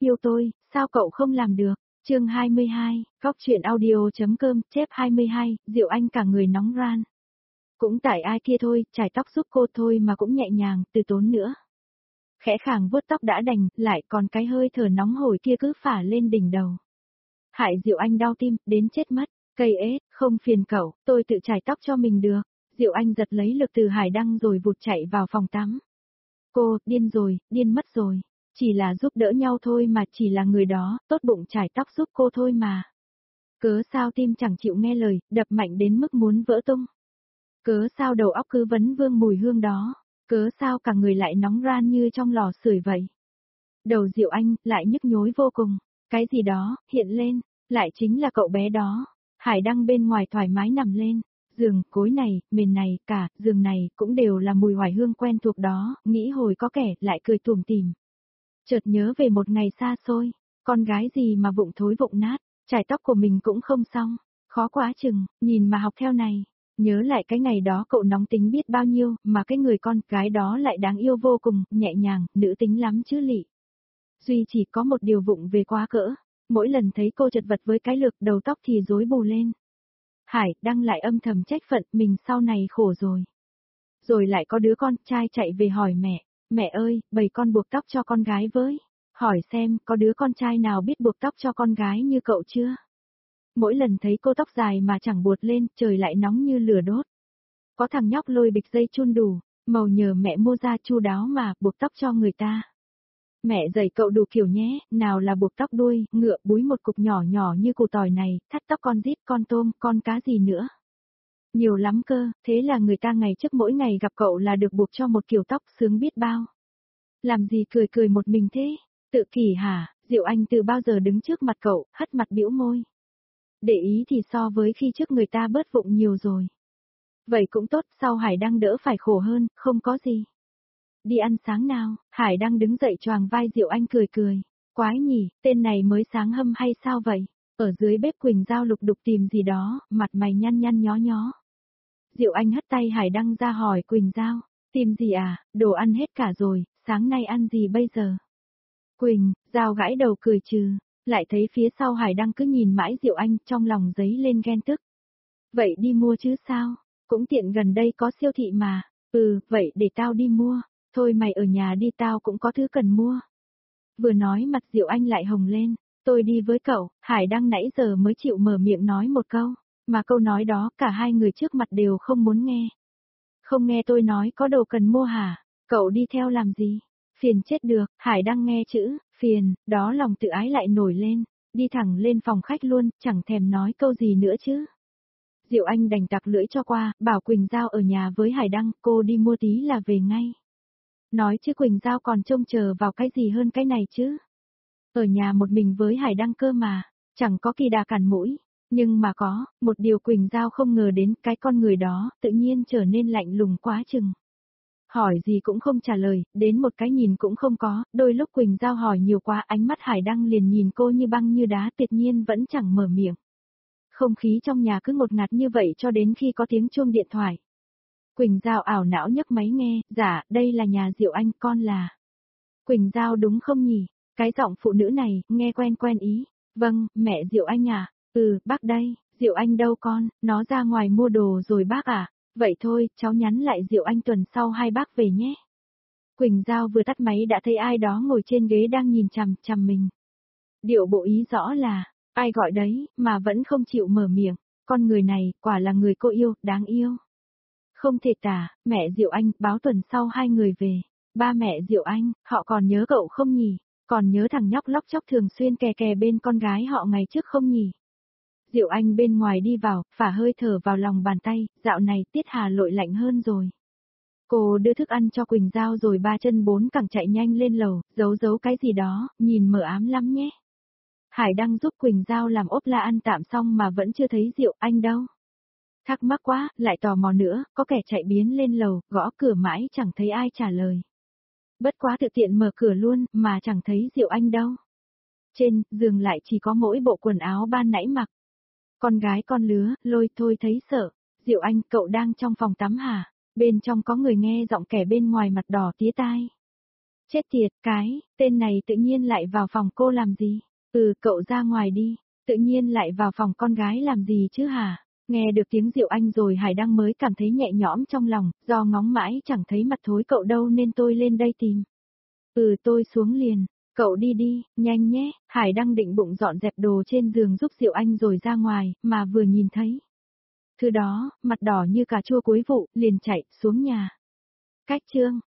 yêu tôi, sao cậu không làm được? Chương 22, Cóc truyện audio.com, chép 22, Diệu Anh cả người nóng ran. Cũng tại ai kia thôi, chải tóc giúp cô thôi mà cũng nhẹ nhàng, từ tốn nữa. Khẽ khàng vuốt tóc đã đành, lại còn cái hơi thở nóng hổi kia cứ phả lên đỉnh đầu. Hại Diệu Anh đau tim, đến chết mất. Cây ế, không phiền cậu, tôi tự chải tóc cho mình được. Diệu Anh giật lấy lực từ Hải Đăng rồi vụt chạy vào phòng tắm. Cô, điên rồi, điên mất rồi. Chỉ là giúp đỡ nhau thôi mà, chỉ là người đó, tốt bụng chải tóc giúp cô thôi mà. Cớ sao tim chẳng chịu nghe lời, đập mạnh đến mức muốn vỡ tung. Cớ sao đầu óc cứ vấn vương mùi hương đó. Cớ sao cả người lại nóng ran như trong lò sưởi vậy. Đầu Diệu Anh lại nhức nhối vô cùng. Cái gì đó, hiện lên, lại chính là cậu bé đó. Hải Đăng bên ngoài thoải mái nằm lên. Giường, gối này, mền này, cả, giường này, cũng đều là mùi hoài hương quen thuộc đó, nghĩ hồi có kẻ, lại cười tủm tỉm. Chợt nhớ về một ngày xa xôi, con gái gì mà vụng thối vụng nát, chải tóc của mình cũng không xong, khó quá chừng, nhìn mà học theo này. Nhớ lại cái ngày đó cậu nóng tính biết bao nhiêu, mà cái người con gái đó lại đáng yêu vô cùng, nhẹ nhàng, nữ tính lắm chứ lị. Duy chỉ có một điều vụng về quá cỡ, mỗi lần thấy cô chật vật với cái lược đầu tóc thì rối bù lên. Hải Đăng lại âm thầm trách phận mình sau này khổ rồi. Rồi lại có đứa con trai chạy về hỏi mẹ ơi, bầy con buộc tóc cho con gái với. Hỏi xem có đứa con trai nào biết buộc tóc cho con gái như cậu chưa? Mỗi lần thấy cô tóc dài mà chẳng buột lên, trời lại nóng như lửa đốt. Có thằng nhóc lôi bịch dây chun đủ, màu nhờ mẹ mua ra chu đáo mà buộc tóc cho người ta. Mẹ dạy cậu đủ kiểu nhé, nào là buộc tóc đuôi, ngựa búi một cục nhỏ nhỏ như củ tỏi này, thắt tóc con rít, con tôm, con cá gì nữa. Nhiều lắm cơ, thế là người ta ngày trước mỗi ngày gặp cậu là được buộc cho một kiểu tóc sướng biết bao. Làm gì cười cười một mình thế? Tự kỷ hả? Diệu Anh từ bao giờ đứng trước mặt cậu, hất mặt bĩu môi. Để ý thì so với khi trước người ta bớt vụng nhiều rồi. Vậy cũng tốt, sau Hải Đăng đỡ phải khổ hơn, không có gì. Đi ăn sáng nào, Hải Đăng đứng dậy choàng vai Diệu Anh cười cười. Quái nhỉ, tên này mới sáng hâm hay sao vậy? Ở dưới bếp Quỳnh Giao lục đục tìm gì đó, mặt mày nhăn nhăn nhó nhó. Diệu Anh hất tay Hải Đăng ra hỏi Quỳnh Giao, tìm gì à, đồ ăn hết cả rồi, sáng nay ăn gì bây giờ? Quỳnh Giao gãi đầu cười trừ, lại thấy phía sau Hải Đăng cứ nhìn mãi Diệu Anh, trong lòng dấy lên ghen tức. Vậy đi mua chứ sao, cũng tiện gần đây có siêu thị mà, vậy để tao đi mua, thôi mày ở nhà đi tao cũng có thứ cần mua. Vừa nói mặt Diệu Anh lại hồng lên, tôi đi với cậu, Hải Đăng nãy giờ mới chịu mở miệng nói một câu. Mà câu nói đó cả hai người trước mặt đều không muốn nghe. Không nghe tôi nói có đồ cần mua hả? Cậu đi theo làm gì? Phiền chết được, Hải Đăng nghe chữ, phiền, đó lòng tự ái lại nổi lên, đi thẳng lên phòng khách luôn, chẳng thèm nói câu gì nữa chứ. Diệu Anh đành tặc lưỡi cho qua, bảo Quỳnh Giao ở nhà với Hải Đăng, cô đi mua tí là về ngay. Nói chứ Quỳnh Giao còn trông chờ vào cái gì hơn cái này chứ? Ở nhà một mình với Hải Đăng cơ mà, chẳng có kỳ đà cản mũi. Nhưng mà có, một điều Quỳnh Giao không ngờ đến, cái con người đó, tự nhiên trở nên lạnh lùng quá chừng. Hỏi gì cũng không trả lời, đến một cái nhìn cũng không có, đôi lúc Quỳnh Giao hỏi nhiều quá ánh mắt Hải Đăng liền nhìn cô như băng như đá tuyệt nhiên vẫn chẳng mở miệng. Không khí trong nhà cứ ngột ngạt như vậy cho đến khi có tiếng chuông điện thoại. Quỳnh Giao ảo não nhấc máy nghe, dạ, đây là nhà Diệu Anh, con là. Quỳnh Giao đúng không nhỉ? Cái giọng phụ nữ này, nghe quen quen ý. Vâng, mẹ Diệu Anh à? Bác đây, Diệu Anh đâu con, nó ra ngoài mua đồ rồi bác à? Vậy thôi, cháu nhắn lại Diệu Anh tuần sau hai bác về nhé. Quỳnh Giao vừa tắt máy đã thấy ai đó ngồi trên ghế đang nhìn chằm chằm mình. Điệu bộ ý rõ là, ai gọi đấy, mà vẫn không chịu mở miệng, con người này, quả là người cô yêu, đáng yêu. Không thể tả, mẹ Diệu Anh, báo tuần sau hai người về. Ba mẹ Diệu Anh, họ còn nhớ cậu không nhỉ? Còn nhớ thằng nhóc lóc chóc thường xuyên kè kè bên con gái họ ngày trước không nhỉ? Diệu Anh bên ngoài đi vào, phả hơi thở vào lòng bàn tay, dạo này tiết hà lội lạnh hơn rồi. Cô đưa thức ăn cho Quỳnh Giao rồi ba chân bốn cẳng chạy nhanh lên lầu, giấu cái gì đó, nhìn mờ ám lắm nhé. Hải Đăng giúp Quỳnh Giao làm ốp la ăn tạm xong mà vẫn chưa thấy Diệu Anh đâu. Thắc mắc quá, lại tò mò nữa, có kẻ chạy biến lên lầu, gõ cửa mãi chẳng thấy ai trả lời. Bất quá tự tiện mở cửa luôn, mà chẳng thấy Diệu Anh đâu. Trên giường lại chỉ có mỗi bộ quần áo ban nãy mặc. Con gái con lứa, lôi thôi thấy sợ. Diệu Anh, cậu đang trong phòng tắm hả? Bên trong có người nghe giọng kẻ bên ngoài mặt đỏ tía tai. Chết tiệt, tên này tự nhiên lại vào phòng cô làm gì? Cậu ra ngoài đi, tự nhiên lại vào phòng con gái làm gì chứ hả? Nghe được tiếng Diệu Anh rồi Hải Đăng mới cảm thấy nhẹ nhõm trong lòng, do ngóng mãi chẳng thấy mặt thối cậu đâu nên tôi lên đây tìm. Tôi xuống liền, cậu đi đi, nhanh nhé, Hải Đăng định bụng dọn dẹp đồ trên giường giúp Diệu Anh rồi ra ngoài, mà vừa nhìn thấy. Thứ đó, mặt đỏ như cà chua cuối vụ, liền chạy xuống nhà. Cách chương